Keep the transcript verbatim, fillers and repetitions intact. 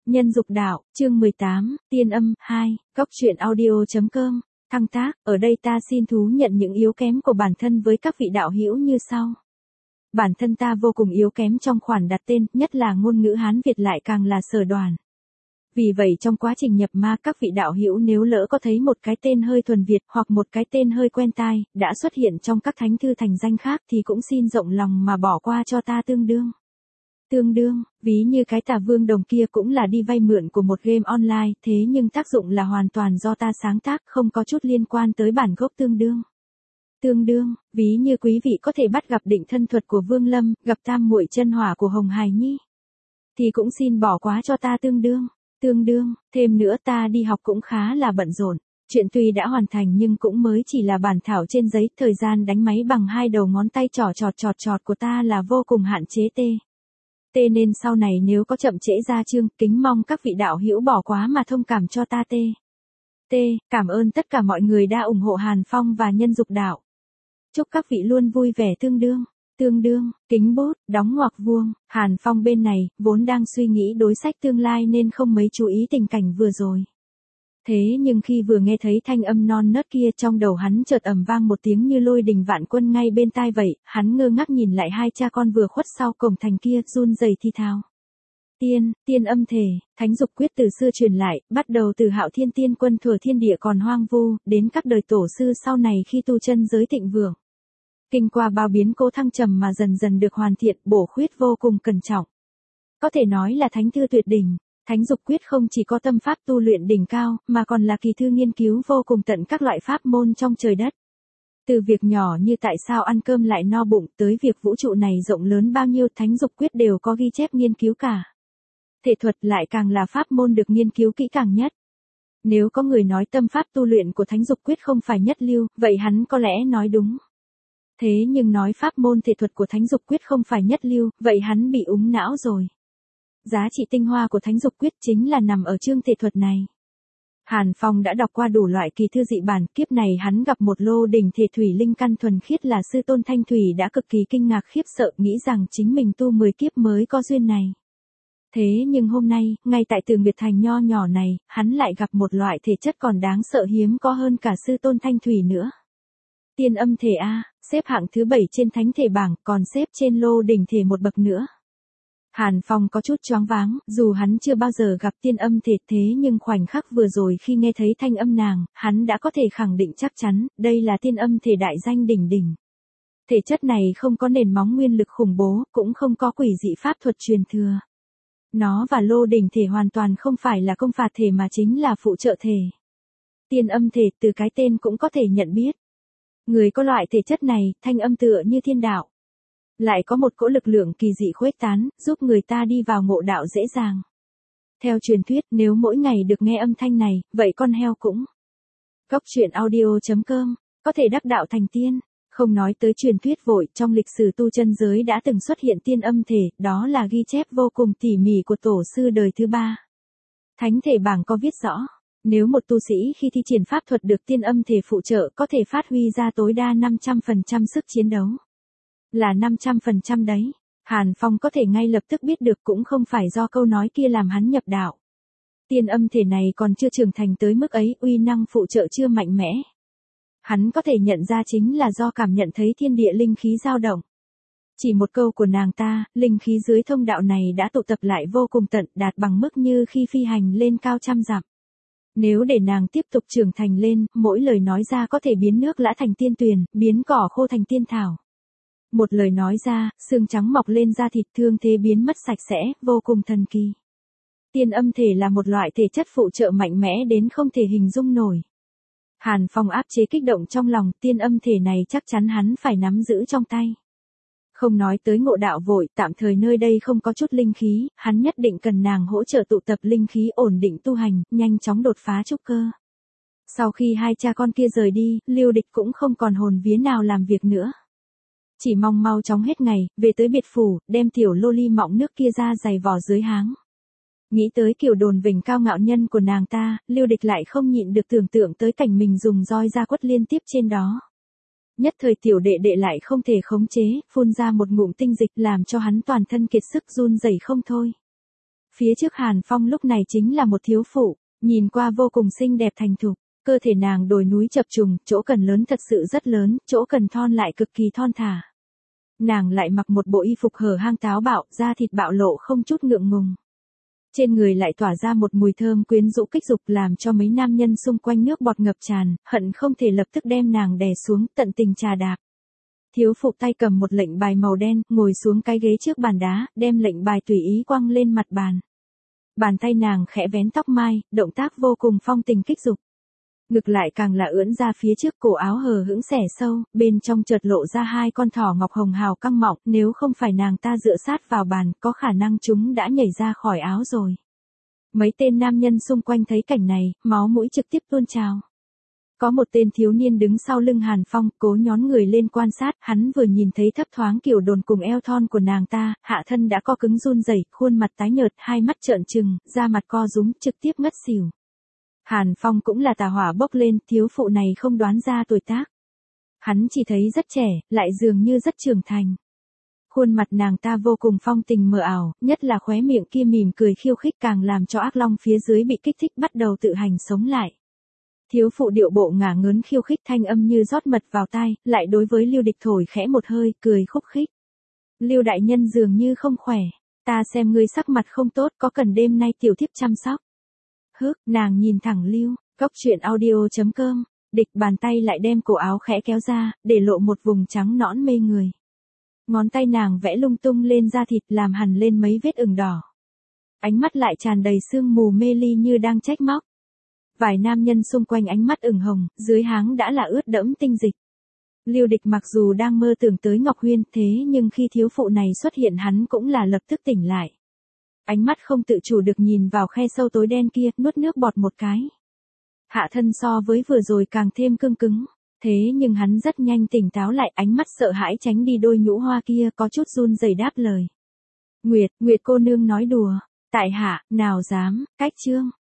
Nhân dục đạo, chương mười tám, tiên âm, hai, góc truyện audio.com, thăng tác, ở đây ta xin thú nhận những yếu kém của bản thân với các vị đạo hữu như sau. Bản thân ta vô cùng yếu kém trong khoản đặt tên, nhất là ngôn ngữ Hán Việt lại càng là sở đoàn. Vì vậy trong quá trình nhập ma các vị đạo hữu nếu lỡ có thấy một cái tên hơi thuần Việt hoặc một cái tên hơi quen tai, đã xuất hiện trong các thánh thư thành danh khác thì cũng xin rộng lòng mà bỏ qua cho ta tương đương. Tương đương, ví như cái Tà Vương Đồng kia cũng là đi vay mượn của một game online, thế nhưng tác dụng là hoàn toàn do ta sáng tác, không có chút liên quan tới bản gốc tương đương. Tương đương, ví như quý vị có thể bắt gặp định thân thuật của Vương Lâm, gặp tam muội chân hỏa của Hồng Hải Nhi, thì cũng xin bỏ quá cho ta tương đương. Tương đương, thêm nữa ta đi học cũng khá là bận rộn. Chuyện tuy đã hoàn thành nhưng cũng mới chỉ là bản thảo trên giấy, thời gian đánh máy bằng hai đầu ngón tay trỏ trọt trọt trọt của ta là vô cùng hạn chế tê. Tê nên sau này nếu có chậm trễ ra chương, kính mong các vị đạo hữu bỏ quá mà thông cảm cho ta tê. Tê, cảm ơn tất cả mọi người đã ủng hộ Hàn Phong và Nhân Dục Đạo. Chúc các vị luôn vui vẻ tương đương. Tương đương, kính bút, đóng ngoặc vuông, Hàn Phong bên này, vốn đang suy nghĩ đối sách tương lai nên không mấy chú ý tình cảnh vừa rồi. Thế nhưng khi vừa nghe thấy thanh âm non nớt kia trong đầu hắn chợt ầm vang một tiếng như lôi đình vạn quân ngay bên tai vậy, hắn ngơ ngác nhìn lại hai cha con vừa khuất sau cổng thành kia run rẩy thi thào. Tiên, tiên âm thể, thánh dục quyết từ xưa truyền lại, bắt đầu từ Hạo Thiên Tiên Quân thuở thiên địa còn hoang vu, đến các đời tổ sư sau này khi tu chân giới thịnh vượng. Kinh qua bao biến cố thăng trầm mà dần dần được hoàn thiện, bổ khuyết vô cùng cẩn trọng. Có thể nói là thánh thư tuyệt đỉnh, thánh dục quyết không chỉ có tâm pháp tu luyện đỉnh cao, mà còn là kỳ thư nghiên cứu vô cùng tận các loại pháp môn trong trời đất. Từ việc nhỏ như tại sao ăn cơm lại no bụng tới việc vũ trụ này rộng lớn bao nhiêu, thánh dục quyết đều có ghi chép nghiên cứu cả. Thể thuật lại càng là pháp môn được nghiên cứu kỹ càng nhất. Nếu có người nói tâm pháp tu luyện của thánh dục quyết không phải nhất lưu, vậy hắn có lẽ nói đúng. Thế nhưng nói pháp môn thể thuật của thánh dục quyết không phải nhất lưu, vậy hắn bị úng não rồi. Giá trị tinh hoa của thánh dục quyết chính là nằm ở chương thể thuật này. Hàn Phong đã đọc qua đủ loại kỳ thư dị bản, kiếp này hắn gặp một lô đỉnh thể thủy linh căn thuần khiết là sư tôn Thanh Thủy đã cực kỳ kinh ngạc khiếp sợ, nghĩ rằng chính mình tu mười kiếp mới có duyên này. Thế nhưng hôm nay, ngay tại Từ Nguyệt Thành nho nhỏ này, hắn lại gặp một loại thể chất còn đáng sợ hiếm có hơn cả sư tôn Thanh Thủy nữa. Tiên âm thể A, xếp hạng thứ bảy trên thánh thể bảng, còn xếp trên lô đỉnh thể một bậc nữa. Hàn Phong có chút choáng váng, dù hắn chưa bao giờ gặp tiên âm thể, thế nhưng khoảnh khắc vừa rồi khi nghe thấy thanh âm nàng, hắn đã có thể khẳng định chắc chắn, đây là tiên âm thể đại danh đỉnh đỉnh. Thể chất này không có nền móng nguyên lực khủng bố, cũng không có quỷ dị pháp thuật truyền thừa. Nó và lô đỉnh thể hoàn toàn không phải là công phạt thể mà chính là phụ trợ thể. Tiên âm thể từ cái tên cũng có thể nhận biết. Người có loại thể chất này, thanh âm tựa như thiên đạo. Lại có một cỗ lực lượng kỳ dị khuếch tán, giúp người ta đi vào ngộ đạo dễ dàng. Theo truyền thuyết, nếu mỗi ngày được nghe âm thanh này, vậy con heo cũng. Góc truyện audio.com, có thể đắc đạo thành tiên. Không nói tới truyền thuyết vội, trong lịch sử tu chân giới đã từng xuất hiện tiên âm thể, đó là ghi chép vô cùng tỉ mỉ của tổ sư đời thứ ba. Thánh thể bảng có viết rõ. Nếu một tu sĩ khi thi triển pháp thuật được tiên âm thể phụ trợ có thể phát huy ra tối đa năm trăm phần trăm sức chiến đấu. Là năm trăm phần trăm đấy. Hàn Phong có thể ngay lập tức biết được cũng không phải do câu nói kia làm hắn nhập đạo. Tiên âm thể này còn chưa trưởng thành tới mức ấy, uy năng phụ trợ chưa mạnh mẽ. Hắn có thể nhận ra chính là do cảm nhận thấy thiên địa linh khí dao động. Chỉ một câu của nàng ta, linh khí dưới thông đạo này đã tụ tập lại vô cùng tận, đạt bằng mức như khi phi hành lên cao trăm dặm. Nếu để nàng tiếp tục trưởng thành lên, mỗi lời nói ra có thể biến nước lã thành tiên tuyền, biến cỏ khô thành tiên thảo. Một lời nói ra, xương trắng mọc lên da thịt, thương thế biến mất sạch sẽ, vô cùng thần kỳ. Tiên âm thể là một loại thể chất phụ trợ mạnh mẽ đến không thể hình dung nổi. Hàn Phong áp chế kích động trong lòng, tiên âm thể này chắc chắn hắn phải nắm giữ trong tay. Không nói tới ngộ đạo vội, tạm thời nơi đây không có chút linh khí, hắn nhất định cần nàng hỗ trợ tụ tập linh khí ổn định tu hành, nhanh chóng đột phá trúc cơ. Sau khi hai cha con kia rời đi, Lưu Địch cũng không còn hồn vía nào làm việc nữa. Chỉ mong mau chóng hết ngày, về tới biệt phủ, đem tiểu lô ly mọng nước kia ra giày vò dưới háng. Nghĩ tới kiểu đồn vinh cao ngạo nhân của nàng ta, Lưu Địch lại không nhịn được tưởng tượng tới cảnh mình dùng roi ra quất liên tiếp trên đó. Nhất thời tiểu đệ đệ lại không thể khống chế, phun ra một ngụm tinh dịch làm cho hắn toàn thân kiệt sức run rẩy không thôi. Phía trước Hàn Phong lúc này chính là một thiếu phụ, nhìn qua vô cùng xinh đẹp thành thục, cơ thể nàng đồi núi chập trùng, chỗ cần lớn thật sự rất lớn, chỗ cần thon lại cực kỳ thon thả. Nàng lại mặc một bộ y phục hở hang táo bạo, da thịt bạo lộ không chút ngượng ngùng. Trên người lại tỏa ra một mùi thơm quyến rũ kích dục làm cho mấy nam nhân xung quanh nước bọt ngập tràn, hận không thể lập tức đem nàng đè xuống, tận tình trà đạp. Thiếu phụ tay cầm một lệnh bài màu đen, ngồi xuống cái ghế trước bàn đá, đem lệnh bài tùy ý quăng lên mặt bàn. Bàn tay nàng khẽ vén tóc mai, động tác vô cùng phong tình kích dục. Ngực lại càng là ưỡn ra phía trước, cổ áo hờ hững xẻ sâu, bên trong chợt lộ ra hai con thỏ ngọc hồng hào căng mọng, nếu không phải nàng ta dựa sát vào bàn, có khả năng chúng đã nhảy ra khỏi áo rồi. Mấy tên nam nhân xung quanh thấy cảnh này, máu mũi trực tiếp tuôn trào. Có một tên thiếu niên đứng sau lưng Hàn Phong, cố nhón người lên quan sát, hắn vừa nhìn thấy thấp thoáng kiểu đồn cùng eo thon của nàng ta, hạ thân đã co cứng run rẩy, khuôn mặt tái nhợt, hai mắt trợn trừng, da mặt co rúm, trực tiếp ngất xỉu. Hàn Phong cũng là tà hỏa bốc lên, thiếu phụ này không đoán ra tuổi tác. Hắn chỉ thấy rất trẻ, lại dường như rất trưởng thành. Khuôn mặt nàng ta vô cùng phong tình mờ ảo, nhất là khóe miệng kia mỉm cười khiêu khích càng làm cho ác long phía dưới bị kích thích bắt đầu tự hành sống lại. Thiếu phụ điệu bộ ngả ngớn khiêu khích thanh âm như rót mật vào tai, lại đối với Lưu Địch thổi khẽ một hơi, cười khúc khích. Lưu đại nhân dường như không khỏe, ta xem ngươi sắc mặt không tốt, có cần đêm nay tiểu thiếp chăm sóc. Hước, nàng nhìn thẳng Lưu, góc truyện audio chấm com, Địch bàn tay lại đem cổ áo khẽ kéo ra, để lộ một vùng trắng nõn mê người. Ngón tay nàng vẽ lung tung lên da thịt làm hằn lên mấy vết ửng đỏ. Ánh mắt lại tràn đầy sương mù mê ly như đang trách móc. Vài nam nhân xung quanh ánh mắt ửng hồng, dưới háng đã là ướt đẫm tinh dịch. Lưu Địch mặc dù đang mơ tưởng tới Ngọc Huyên, thế nhưng khi thiếu phụ này xuất hiện hắn cũng là lập tức tỉnh lại. Ánh mắt không tự chủ được nhìn vào khe sâu tối đen kia, nuốt nước bọt một cái. Hạ thân so với vừa rồi càng thêm cương cứng, thế nhưng hắn rất nhanh tỉnh táo lại, ánh mắt sợ hãi tránh đi đôi nhũ hoa kia, có chút run rẩy đáp lời. Nguyệt, Nguyệt cô nương nói đùa, tại hạ, nào dám, cách chương.